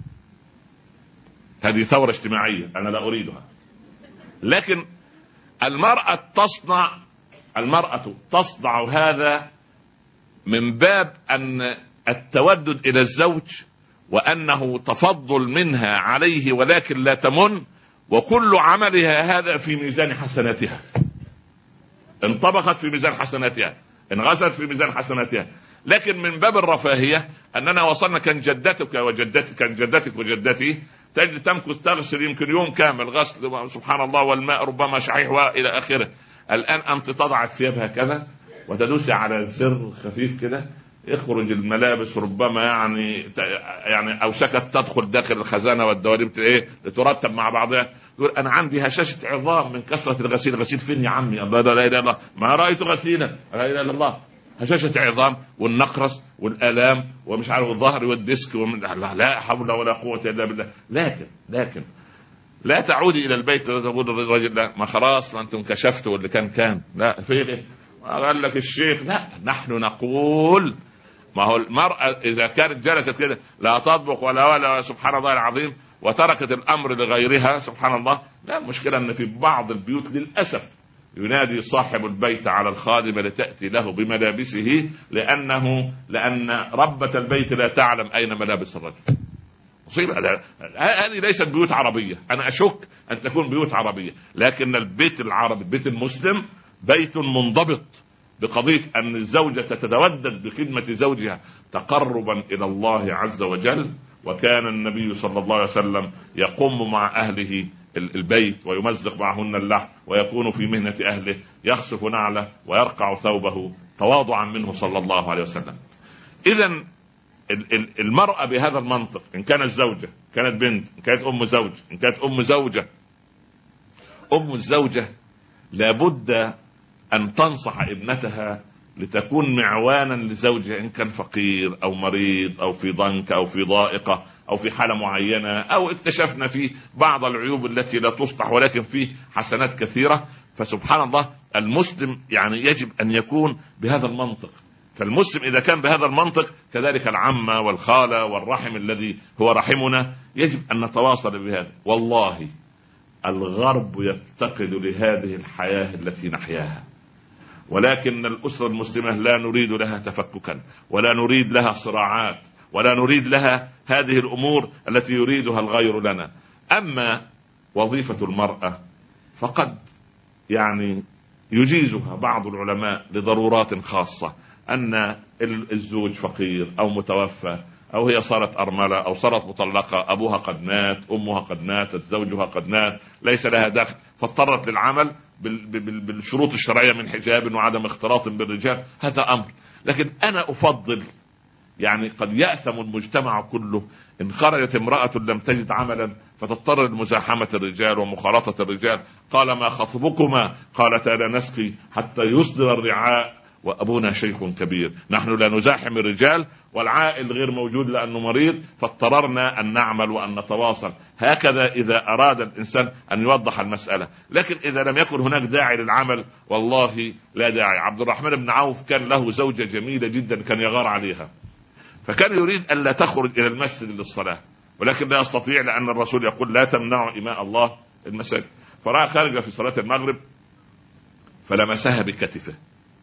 هذه ثورة اجتماعية أنا لا أريدها، لكن المرأة تصنع هذا من باب أن التودد إلى الزوج، وأنه تفضل منها عليه ولكن لا تمن، وكل عملها هذا في ميزان حسناتها، ان طبخت في ميزان حسناتها، ان غسلت في ميزان حسناتها. لكن من باب الرفاهية أننا وصلنا كان جدتك وجدتك كان جدتك وجدتي تجد تمكث تغسل يمكن يوم كامل غسل سبحان الله، والماء ربما شحيح وإلى آخره. الآن أنت تضع الثياب هكذا وتدوس على زر خفيف كده، يخرج الملابس ربما يعني أوشكت تدخل داخل الخزانة والدواليب لترتب مع بعضها. تقول أنا عندي هشاشة عظام من كثرة الغسيل. غسيل فين يا عمي؟ الله لا إله إلا الله، ما رأيت غسيلا، لا إله إلا الله. هشاشة عظام والنقرس والآلام ومش عارف الظهر والديسك لا حول ولا قوة إلا بالله. لكن لا تعودي إلى البيت وتقول للرجل لا ما خلاص ما أنتم كشفتوا اللي كان لا في قال لك الشيخ. لا، نحن نقول ما هو المرأة إذا كانت جلست كده لا تطبخ ولا سبحان الله العظيم وتركت الأمر لغيرها سبحان الله. لا، المشكلة أن في بعض البيوت للأسف ينادي صاحب البيت على الخادمة لتأتي له بملابسه لأن ربة البيت لا تعلم أين ملابس الرجل. مصيبة. هذه ليست بيوت عربية، أنا أشك أن تكون بيوت عربية، لكن البيت العربي البيت المسلم بيت منضبط بقضية أن الزوجة تتودد بخدمة زوجها تقربا إلى الله عز وجل. وكان النبي صلى الله عليه وسلم يقوم مع أهله البيت ويمزق معهن اللحم ويكون في مهنة أهله، يخسف نعله ويرقع ثوبه تواضعا منه صلى الله عليه وسلم. إذن المرأة بهذا المنطق، إن كانت زوجة، كانت بنت، إن كانت أم زوج، إن كانت أم زوجة، أم الزوجة لابد أن تنصح ابنتها لتكون معوانا لزوجها، إن كان فقير أو مريض أو في ضنك أو في ضائقة أو في حالة معينة أو اكتشفنا فيه بعض العيوب التي لا تصلح ولكن فيه حسنات كثيرة. فسبحان الله المسلم يعني يجب أن يكون بهذا المنطق. فالمسلم إذا كان بهذا المنطق كذلك العمة والخالة والرحم الذي هو رحمنا يجب أن نتواصل بهذا. والله الغرب يفتقد لهذه الحياة التي نحياها، ولكن الأسرة المسلمة لا نريد لها تفككا ولا نريد لها صراعات ولا نريد لها هذه الأمور التي يريدها الغير لنا. أما وظيفة المرأة فقد يعني يجيزها بعض العلماء لضرورات خاصة، أن الزوج فقير أو متوفى أو هي صارت أرملة أو صارت مطلقة، أبوها قد مات، أمها قد ماتت، زوجها قد مات، ليس لها دخل فاضطرت للعمل بالشروط الشرعية من حجاب وعدم اختلاط بالرجال، هذا أمر. لكن أنا أفضل يعني قد يأثم المجتمع كله إن خرجت امرأة لم تجد عملا فتضطر لمزاحمة الرجال ومخالطة الرجال. قال ما خطبكما؟ قالتا لا نسقي حتى يصدر الرعاء وأبونا شيخ كبير. نحن لا نزاحم الرجال والعائل غير موجود لأنه مريض، فاضطررنا أن نعمل وأن نتواصل. هكذا إذا أراد الإنسان أن يوضح المسألة. لكن إذا لم يكن هناك داعي للعمل والله لا داعي. عبد الرحمن بن عوف كان له زوجة جميلة جدا كان يغار عليها، فكان يريد أن لا تخرج إلى المسجد للصلاة ولكن لا يستطيع لأن الرسول يقول لا تمنعوا إماء الله المساجد. فرأى خارجة في صلاة المغرب فلمسها بكتفه،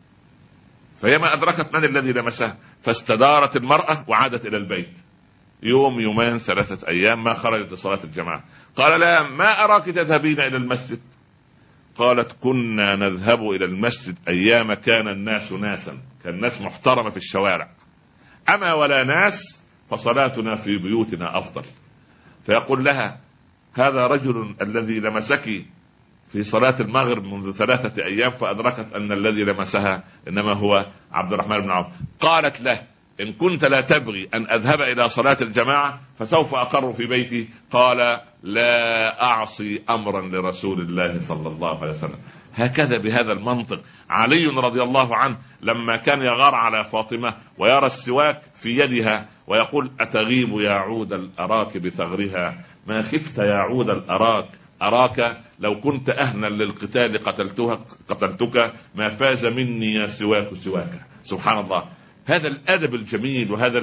فهي ما أدركت من الذي لمسها، فاستدارت المرأة وعادت إلى البيت. يوم يومين 3 أيام ما خرجت لصلاة الجماعة. قال لا ما أراك تذهبين إلى المسجد؟ قالت كنا نذهب إلى المسجد أيام كان الناس ناسا، كان الناس محترمة في الشوارع، أما ولا ناس فصلاتنا في بيوتنا أفضل. فيقول لها هذا رجل الذي لمسك في صلاة المغرب منذ 3 أيام، فأدركت أن الذي لمسها إنما هو عبد الرحمن بن عوف. قالت له إن كنت لا تبغي أن أذهب إلى صلاة الجماعة فسوف أقر في بيتي. قال لا أعصي أمرا لرسول الله صلى الله عليه وسلم. هكذا بهذا المنطق علي رضي الله عنه لما كان يغار على فاطمة ويرى السواك في يدها ويقول أتغيب يا عود الأراك بثغرها، ما خفت يا عود الأراك أراك لو كنت أهنا للقتال قتلتك، ما فاز مني سواك. سبحان الله. هذا الأدب الجميل، وهذا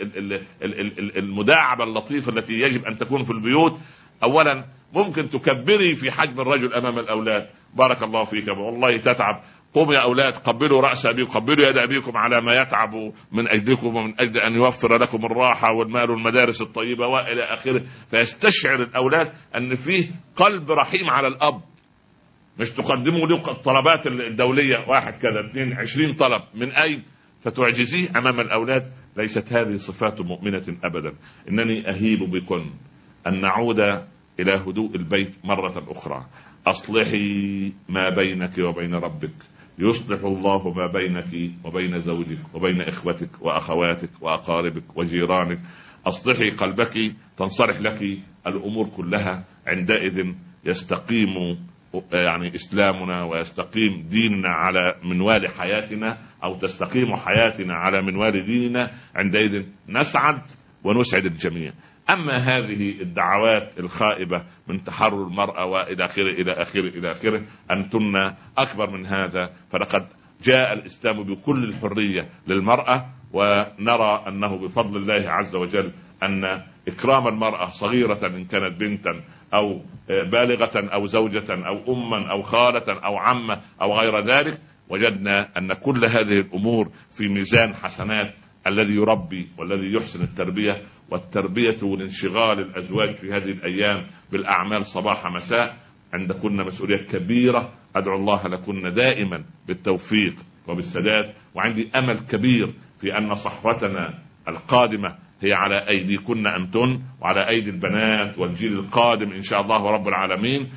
المداعبة اللطيفة التي يجب أن تكون في البيوت. أولا ممكن تكبري في حجم الرجل أمام الأولاد، بارك الله فيك والله تتعب، قوموا يا أولاد قبلوا رأس أبيكم، قبلوا يد أبيكم على ما يتعب من أجلكم ومن أجل أن يوفر لكم الراحة والمال والمدارس الطيبة وإلى آخره. فيستشعر الأولاد أن فيه قلب رحيم على الأب. مش تقدموا له الطلبات الدولية 1 كذا 2 20 طلب من أين فتعجزيه أمام الأولاد. ليست هذه صفات مؤمنة أبدا. إنني أهيب بكم أن نعود إلى هدوء البيت مرة أخرى. أصلحي ما بينك وبين ربك، يصلح الله ما بينك وبين زوجك وبين إخوتك وأخواتك وأقاربك وجيرانك. أصلحي قلبك تنصلح لك الأمور كلها. عندئذ يستقيم إسلامنا ويستقيم ديننا على منوال حياتنا، أو تستقيم حياتنا على منوال ديننا. عندئذ نسعد ونسعد الجميع. أما هذه الدعوات الخائبة من تحرر المرأة وإلى آخره إلى آخره إلى آخره، أنتن أكبر من هذا. فلقد جاء الإسلام بكل الحرية للمرأة، ونرى أنه بفضل الله عز وجل أن إكرام المرأة صغيرة إن كانت بنتا أو بالغة أو زوجة أو أما أو خالة أو عمة أو غير ذلك، وجدنا أن كل هذه الأمور في ميزان حسنات الذي يربي والذي يحسن التربية. والتربية والانشغال الأزواج في هذه الأيام بالأعمال صباح مساء عندكن مسؤولية كبيرة. أدعو الله لكن دائما بالتوفيق وبالسداد، وعندي أمل كبير في أن صحوتنا القادمة هي على أيديكن أنتن وعلى أيدي البنات والجيل القادم إن شاء الله رب العالمين.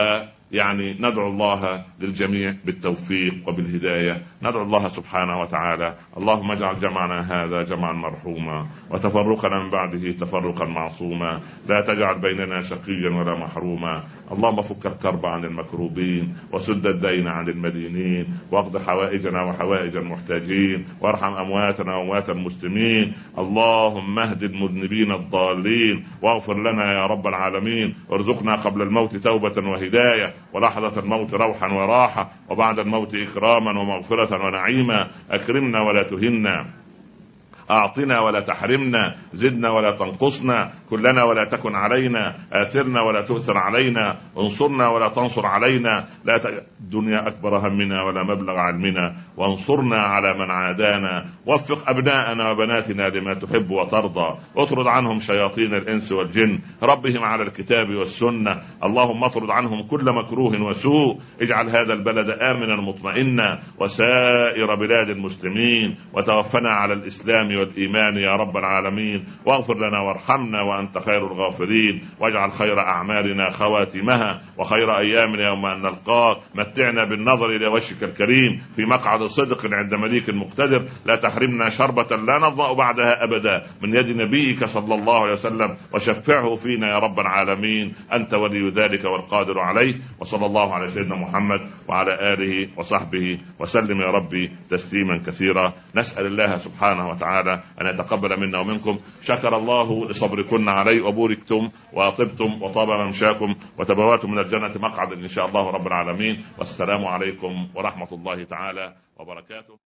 ندعو الله للجميع بالتوفيق وبالهداية. ندعو الله سبحانه وتعالى: اللهم اجعل جمعنا هذا جمعا مرحوما، وتفرقنا من بعده تفرقا معصوما، لا تجعل بيننا شقيا ولا محروما. اللهم فك الكرب عن المكروبين، وسد الدين عن المدينين، واقض حوائجنا وحوائج المحتاجين، وارحم أمواتنا وأموات المسلمين. اللهم اهد المذنبين الضالين، واغفر لنا يا رب العالمين، وارزقنا قبل الموت توبة وهداية، ولحظة الموت روحا وراحة، وبعد الموت إكراما ومغفرة ونعيما. أكرمنا ولا تهنا، أعطنا ولا تحرمنا، زدنا ولا تنقصنا، كلنا ولا تكن علينا، آثرنا ولا تؤثر علينا، انصرنا ولا تنصر علينا، لا الدنيا أكبر همنا ولا مبلغ علمنا، وانصرنا على من عادانا. وفق أبناءنا وبناتنا لما تحب وترضى، اطرد عنهم شياطين الإنس والجن، ربهم على الكتاب والسنة. اللهم اطرد عنهم كل مكروه وسوء. اجعل هذا البلد آمنا مطمئنا وسائر بلاد المسلمين، وتوفنا على الإسلام والإيمان يا رب العالمين. واغفر لنا وارحمنا وأنت خير الغافرين، واجعل خير أعمالنا خواتمها، وخير أيامنا يوم أن نلقاك. متعنا بالنظر إلى وجهك الكريم في مقعد صدق عند مليك مقتدر. لا تحرمنا شربة لا نضأ بعدها أبدا من يد نبيك صلى الله عليه وسلم، وشفعه فينا يا رب العالمين. أنت ولي ذلك والقادر عليه. وصلى الله على سيدنا محمد وعلى آله وصحبه وسلم يا ربي تسليما كثيرا. نسأل الله سبحانه وتعالى أن يتقبل منا ومنكم. شكر الله لصبركن علي، وبوركتم وطبتم وطاب ممشاكم، وتبواتم من الجنة مقعد إن شاء الله رب العالمين. والسلام عليكم ورحمة الله تعالى وبركاته.